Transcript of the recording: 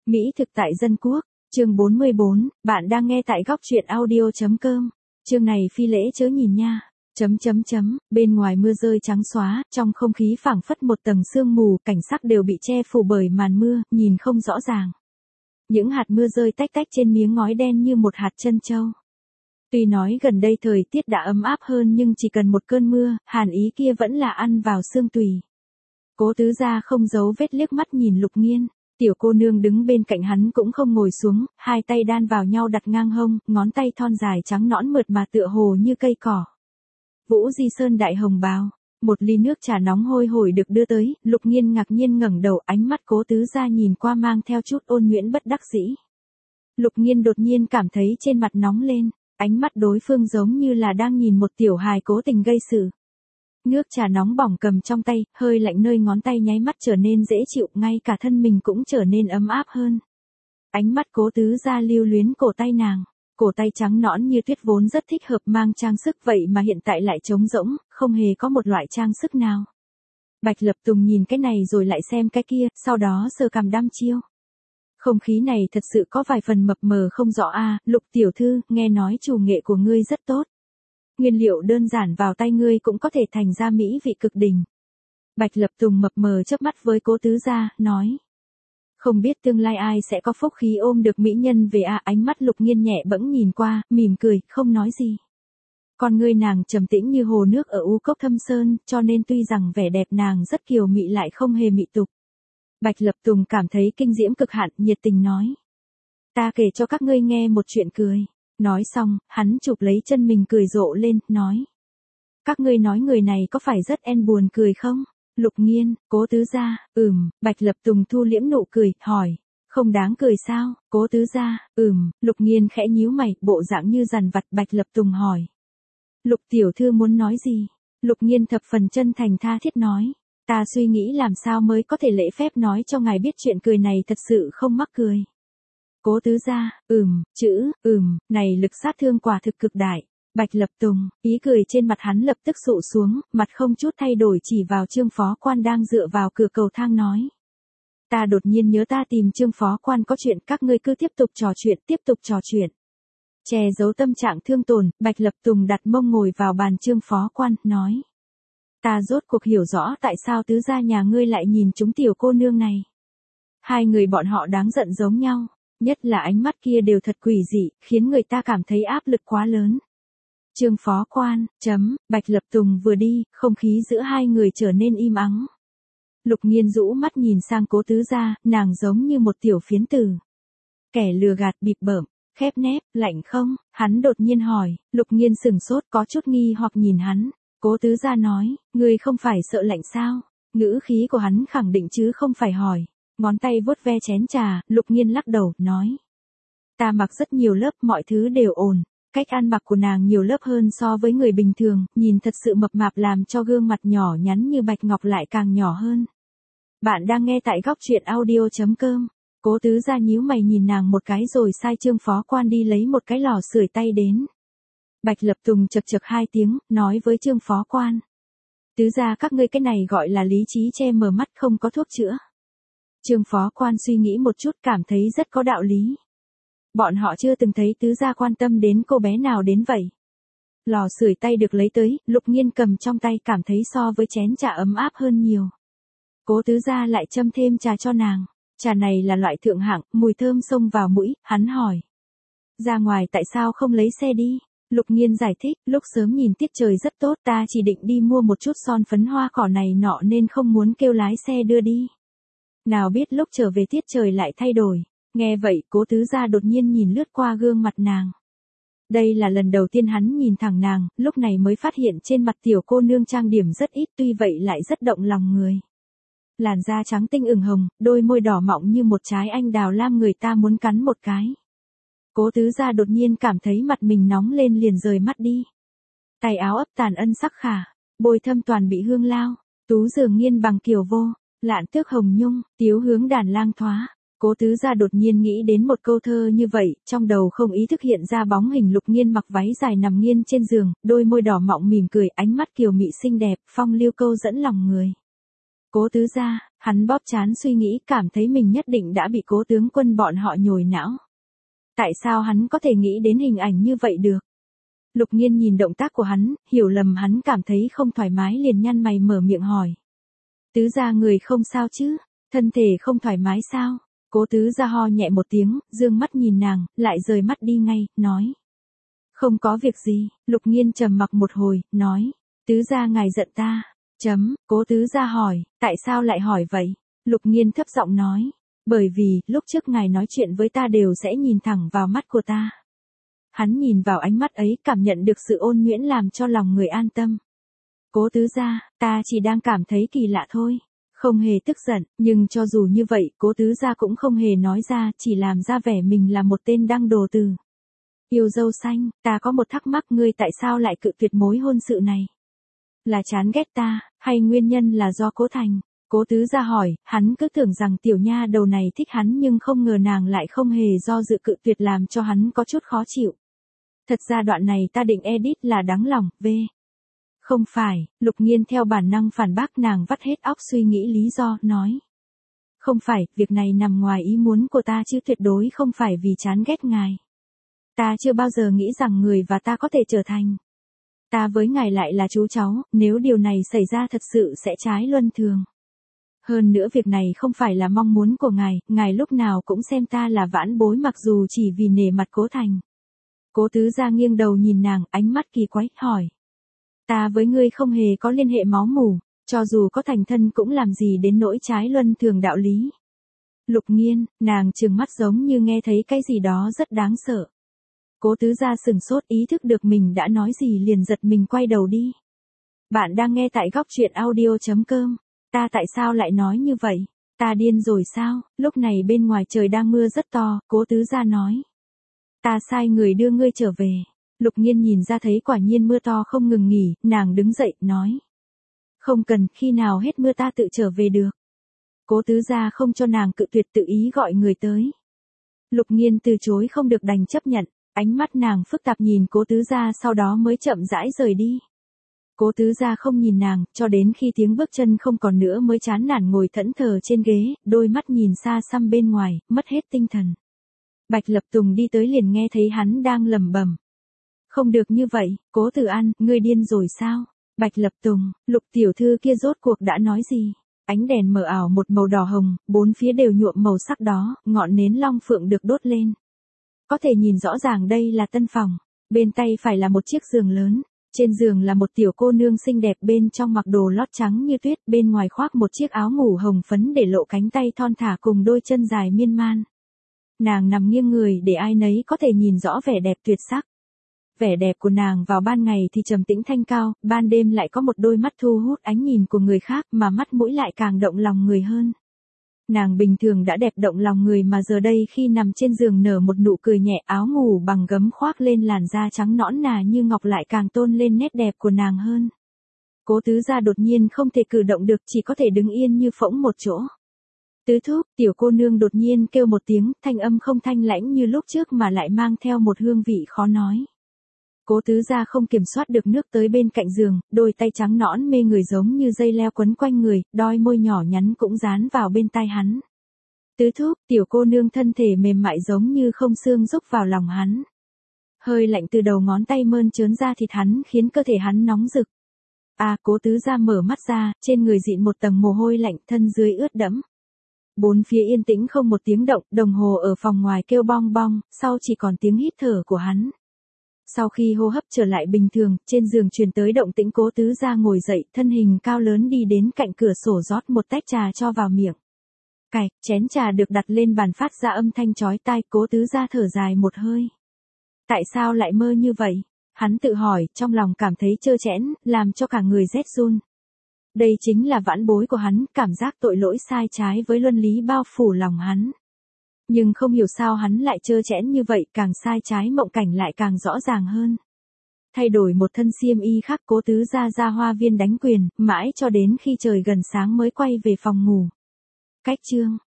Mỹ thực tại dân quốc, chương 44, bạn đang nghe tại góc truyện audio.com. Chương này phi lễ chớ nhìn nha. Bên ngoài mưa rơi trắng xóa, trong không khí phảng phất một tầng sương mù, cảnh sắc đều bị che phủ bởi màn mưa, nhìn không rõ ràng. Những hạt mưa rơi tách tách trên miếng ngói đen như một hạt trân châu. Tuy nói gần đây thời tiết đã ấm áp hơn nhưng chỉ cần một cơn mưa, hàn ý kia vẫn là ăn vào xương tùy. Cố Tứ Gia không giấu vết liếc mắt nhìn Lục Nghiên. Tiểu cô nương đứng bên cạnh hắn cũng không ngồi xuống, hai tay đan vào nhau đặt ngang hông, ngón tay thon dài trắng nõn mượt mà tựa hồ như cây cỏ. Vũ Di Sơn đại hồng bào, một ly nước trà nóng hôi hổi được đưa tới, Lục Nghiên ngạc nhiên ngẩng đầu, ánh mắt Cố Tứ Gia nhìn qua mang theo chút ôn nhuyễn bất đắc dĩ. Lục Nghiên đột nhiên cảm thấy trên mặt nóng lên, ánh mắt đối phương giống như là đang nhìn một tiểu hài cố tình gây sự. Nước trà nóng bỏng cầm trong tay, hơi lạnh nơi ngón tay nháy mắt trở nên dễ chịu, ngay cả thân mình cũng trở nên ấm áp hơn. Ánh mắt Cố Tứ Gia lưu luyến cổ tay nàng, cổ tay trắng nõn như tuyết vốn rất thích hợp mang trang sức vậy mà hiện tại lại trống rỗng, không hề có một loại trang sức nào. Bạch Lập Tùng nhìn cái này rồi lại xem cái kia, sau đó sờ cằm đăm chiêu. Không khí này thật sự có vài phần mập mờ không rõ a. Lục tiểu thư, nghe nói chủ nghệ của ngươi rất tốt. Nguyên liệu đơn giản vào tay ngươi cũng có thể thành ra mỹ vị cực đỉnh. Bạch Lập Tùng mập mờ chớp mắt với Cố Tứ Gia, nói. Không biết tương lai ai sẽ có phúc khí ôm được mỹ nhân về a. Ánh mắt Lục Nghiên nhẹ bẫng nhìn qua, mỉm cười, không nói gì. Con ngươi nàng trầm tĩnh như hồ nước ở u cốc thâm sơn, cho nên tuy rằng vẻ đẹp nàng rất kiều mị lại không hề mị tục. Bạch Lập Tùng cảm thấy kinh diễm cực hạn, nhiệt tình nói. Ta kể cho các ngươi nghe một chuyện cười. Nói xong, hắn chụp lấy chân mình cười rộ lên, nói. Các ngươi nói người này có phải rất buồn cười không? Lục Nghiên, Cố Tứ Gia, Bạch Lập Tùng thu liễm nụ cười, hỏi. Không đáng cười sao? Cố Tứ Gia, Lục Nghiên khẽ nhíu mày, bộ dạng như dằn vặt. Bạch Lập Tùng hỏi. Lục tiểu thư muốn nói gì? Lục Nghiên thập phần chân thành tha thiết nói. Ta suy nghĩ làm sao mới có thể lễ phép nói cho ngài biết chuyện cười này thật sự không mắc cười. Cố Tứ Gia, này lực sát thương quả thực cực đại. Bạch Lập Tùng, ý cười trên mặt hắn lập tức sụ xuống, mặt không chút thay đổi chỉ vào Trương Phó Quan đang dựa vào cửa cầu thang nói. Ta đột nhiên nhớ ta tìm Trương Phó Quan có chuyện, các ngươi cứ tiếp tục trò chuyện. Che giấu tâm trạng thương tổn, Bạch Lập Tùng đặt mông ngồi vào bàn Trương Phó Quan, nói. Ta rốt cuộc hiểu rõ tại sao Tứ Gia nhà ngươi lại nhìn chúng tiểu cô nương này. Hai người bọn họ đáng giận giống nhau. Nhất là ánh mắt kia đều thật quỷ dị, khiến người ta cảm thấy áp lực quá lớn. Trương Phó Quan, Bạch Lập Tùng vừa đi, không khí giữa hai người trở nên im ắng. Lục Nghiên rũ mắt nhìn sang Cố Tứ Gia, nàng giống như một tiểu phiến tử. Kẻ lừa gạt bịp bợm, khép nép, lạnh không? Hắn đột nhiên hỏi, Lục Nghiên sửng sốt có chút nghi hoặc nhìn hắn. Cố Tứ Gia nói, ngươi không phải sợ lạnh sao? Ngữ khí của hắn khẳng định chứ không phải hỏi. Ngón tay vuốt ve chén trà, Lục Nghiên lắc đầu, nói. Ta mặc rất nhiều lớp, mọi thứ đều ổn. Cách ăn mặc của nàng nhiều lớp hơn so với người bình thường, nhìn thật sự mập mạp làm cho gương mặt nhỏ nhắn như bạch ngọc lại càng nhỏ hơn. Bạn đang nghe tại góc truyện audio.com. Cố Tứ Gia nhíu mày nhìn nàng một cái rồi sai Trương Phó Quan đi lấy một cái lò sưởi tay đến. Bạch Lập Tùng chật chật hai tiếng, nói với Trương Phó Quan. Tứ Gia các ngươi cái này gọi là lý trí che mờ mắt, không có thuốc chữa. Trương Phó Quan suy nghĩ một chút cảm thấy rất có đạo lý. Bọn họ chưa từng thấy Tứ Gia quan tâm đến cô bé nào đến vậy. Lò sưởi tay được lấy tới, Lục Nghiên cầm trong tay cảm thấy so với chén trà ấm áp hơn nhiều. Cố Tứ Gia lại châm thêm trà cho nàng. Trà này là loại thượng hạng, mùi thơm xông vào mũi, hắn hỏi. Ra ngoài tại sao không lấy xe đi? Lục Nghiên giải thích, lúc sớm nhìn tiết trời rất tốt, ta chỉ định đi mua một chút son phấn hoa cỏ này nọ nên không muốn kêu lái xe đưa đi. Nào biết lúc trở về tiết trời lại thay đổi. Nghe vậy, Cố Tứ Gia đột nhiên nhìn lướt qua gương mặt nàng. Đây là lần đầu tiên hắn nhìn thẳng nàng, lúc này mới phát hiện trên mặt tiểu cô nương trang điểm rất ít, tuy vậy lại rất động lòng người. Làn da trắng tinh ửng hồng, đôi môi đỏ mọng như một trái anh đào lam người ta muốn cắn một cái. Cố Tứ Gia đột nhiên cảm thấy mặt mình nóng lên liền rời mắt đi. Tay áo ấp tàn ân sắc khả, bôi thâm toàn bị hương lao, tú dường nghiên bằng kiều vô, lạn tước hồng nhung, tiếu hướng đàn lang thoá. Cố Tứ Gia đột nhiên nghĩ đến một câu thơ như vậy, trong đầu không ý thức hiện ra bóng hình Lục Nghiên mặc váy dài nằm nghiêng trên giường, đôi môi đỏ mọng mỉm cười, ánh mắt kiều mị xinh đẹp, phong lưu câu dẫn lòng người. Cố Tứ gia, hắn bóp trán suy nghĩ, cảm thấy mình nhất định đã bị Cố tướng quân bọn họ nhồi não. Tại sao hắn có thể nghĩ đến hình ảnh như vậy được? Lục Nghiên nhìn động tác của hắn, hiểu lầm hắn cảm thấy không thoải mái liền nhăn mày mở miệng hỏi. Tứ gia người không sao chứ? Thân thể không thoải mái sao? Cố Tứ gia ho nhẹ một tiếng, dương mắt nhìn nàng, lại rời mắt đi ngay, nói. Không có việc gì. Lục Nghiên trầm mặc một hồi, nói. Tứ gia ngài giận ta. Cố Tứ gia hỏi, tại sao lại hỏi vậy? Lục Nghiên thấp giọng nói. Bởi vì, lúc trước ngài nói chuyện với ta đều sẽ nhìn thẳng vào mắt của ta. Hắn nhìn vào ánh mắt ấy, cảm nhận được sự ôn nhuyễn làm cho lòng người an tâm. Cố Tứ gia, ta chỉ đang cảm thấy kỳ lạ thôi. Không hề tức giận, nhưng cho dù như vậy, Cố Tứ gia cũng không hề nói ra, chỉ làm ra vẻ mình là một tên đăng đồ từ. Yêu dâu xanh, ta có một thắc mắc, ngươi tại sao lại cự tuyệt mối hôn sự này? Là chán ghét ta, hay nguyên nhân là do Cố Thành? Cố Tứ gia hỏi, hắn cứ tưởng rằng tiểu nha đầu này thích hắn nhưng không ngờ nàng lại không hề do dự cự tuyệt, làm cho hắn có chút khó chịu. Thật ra đoạn này ta định edit là đáng lòng, Không phải, Lục Nghiên theo bản năng phản bác, nàng vắt hết óc suy nghĩ lý do, nói. Không phải, việc này nằm ngoài ý muốn của ta chứ tuyệt đối không phải vì chán ghét ngài. Ta chưa bao giờ nghĩ rằng người và ta có thể trở thành. Ta với ngài lại là chú cháu, nếu điều này xảy ra thật sự sẽ trái luân thường. Hơn nữa việc này không phải là mong muốn của ngài lúc nào cũng xem ta là vãn bối mặc dù chỉ vì nể mặt Cố Thành. Cố Tứ gia nghiêng đầu nhìn nàng, ánh mắt kỳ quái, hỏi. Ta với ngươi không hề có liên hệ máu mủ, cho dù có thành thân cũng làm gì đến nỗi trái luân thường đạo lý. Lục Nghiên, nàng trừng mắt giống như nghe thấy cái gì đó rất đáng sợ. Cố Tứ gia sừng sốt, ý thức được mình đã nói gì liền giật mình quay đầu đi. Bạn đang nghe tại góc truyện audio.com. Ta tại sao lại nói như vậy? Ta điên rồi sao? Lúc này bên ngoài trời đang mưa rất to, Cố Tứ gia nói. Ta sai người đưa ngươi trở về. Lục Nghiên nhìn ra thấy quả nhiên mưa to không ngừng nghỉ, nàng đứng dậy, nói. Không cần, khi nào hết mưa ta tự trở về được. Cố Tứ gia không cho nàng cự tuyệt, tự ý gọi người tới. Lục Nghiên từ chối không được đành chấp nhận, ánh mắt nàng phức tạp nhìn Cố Tứ gia sau đó mới chậm rãi rời đi. Cố Tứ gia không nhìn nàng, cho đến khi tiếng bước chân không còn nữa mới chán nản ngồi thẫn thờ trên ghế, đôi mắt nhìn xa xăm bên ngoài, mất hết tinh thần. Bạch Lập Tùng đi tới liền nghe thấy hắn đang lẩm bẩm. Không được như vậy, Cố Tử An, ngươi điên rồi sao? Bạch Lập Tùng, Lục tiểu thư kia rốt cuộc đã nói gì? Ánh đèn mờ ảo một màu đỏ hồng, bốn phía đều nhuộm màu sắc đó, ngọn nến long phượng được đốt lên. Có thể nhìn rõ ràng đây là tân phòng, bên tay phải là một chiếc giường lớn. Trên giường là một tiểu cô nương xinh đẹp, bên trong mặc đồ lót trắng như tuyết, bên ngoài khoác một chiếc áo ngủ hồng phấn để lộ cánh tay thon thả cùng đôi chân dài miên man. Nàng nằm nghiêng người để ai nấy có thể nhìn rõ vẻ đẹp tuyệt sắc. Vẻ đẹp của nàng vào ban ngày thì trầm tĩnh thanh cao, ban đêm lại có một đôi mắt thu hút ánh nhìn của người khác mà mắt mũi lại càng động lòng người hơn. Nàng bình thường đã đẹp động lòng người mà giờ đây khi nằm trên giường nở một nụ cười nhẹ, áo ngủ bằng gấm khoác lên làn da trắng nõn nà như ngọc lại càng tôn lên nét đẹp của nàng hơn. Cố Tứ gia đột nhiên không thể cử động được, chỉ có thể đứng yên như phỗng một chỗ. Tứ thúc, tiểu cô nương đột nhiên kêu một tiếng, thanh âm không thanh lãnh như lúc trước mà lại mang theo một hương vị khó nói. Cố Tứ gia không kiểm soát được nước tới bên cạnh giường, đôi tay trắng nõn mê người giống như dây leo quấn quanh người, đôi môi nhỏ nhắn cũng dán vào bên tai hắn. Tứ thúc, tiểu cô nương thân thể mềm mại giống như không xương rúc vào lòng hắn. Hơi lạnh từ đầu ngón tay mơn trớn ra thịt hắn khiến cơ thể hắn nóng rực. Cố Tứ gia mở mắt ra, trên người dịn một tầng mồ hôi lạnh, thân dưới ướt đẫm. Bốn phía yên tĩnh không một tiếng động, đồng hồ ở phòng ngoài kêu bong bong, sau chỉ còn tiếng hít thở của hắn. Sau khi hô hấp trở lại bình thường, trên giường truyền tới động tĩnh, Cố Tứ gia ngồi dậy, thân hình cao lớn đi đến cạnh cửa sổ rót một tách trà cho vào miệng. Cạch, chén trà được đặt lên bàn phát ra âm thanh chói tai, Cố Tứ gia thở dài một hơi. Tại sao lại mơ như vậy? Hắn tự hỏi, trong lòng cảm thấy trơ trẽn, làm cho cả người rét run. Đây chính là vãn bối của hắn, cảm giác tội lỗi sai trái với luân lý bao phủ lòng hắn. Nhưng không hiểu sao hắn lại trơ trẽn như vậy, càng sai trái mộng cảnh lại càng rõ ràng hơn. Thay đổi một thân xiêm y khác, Cố Tứ gia ra hoa viên đánh quyền, mãi cho đến khi trời gần sáng mới quay về phòng ngủ. Cách chương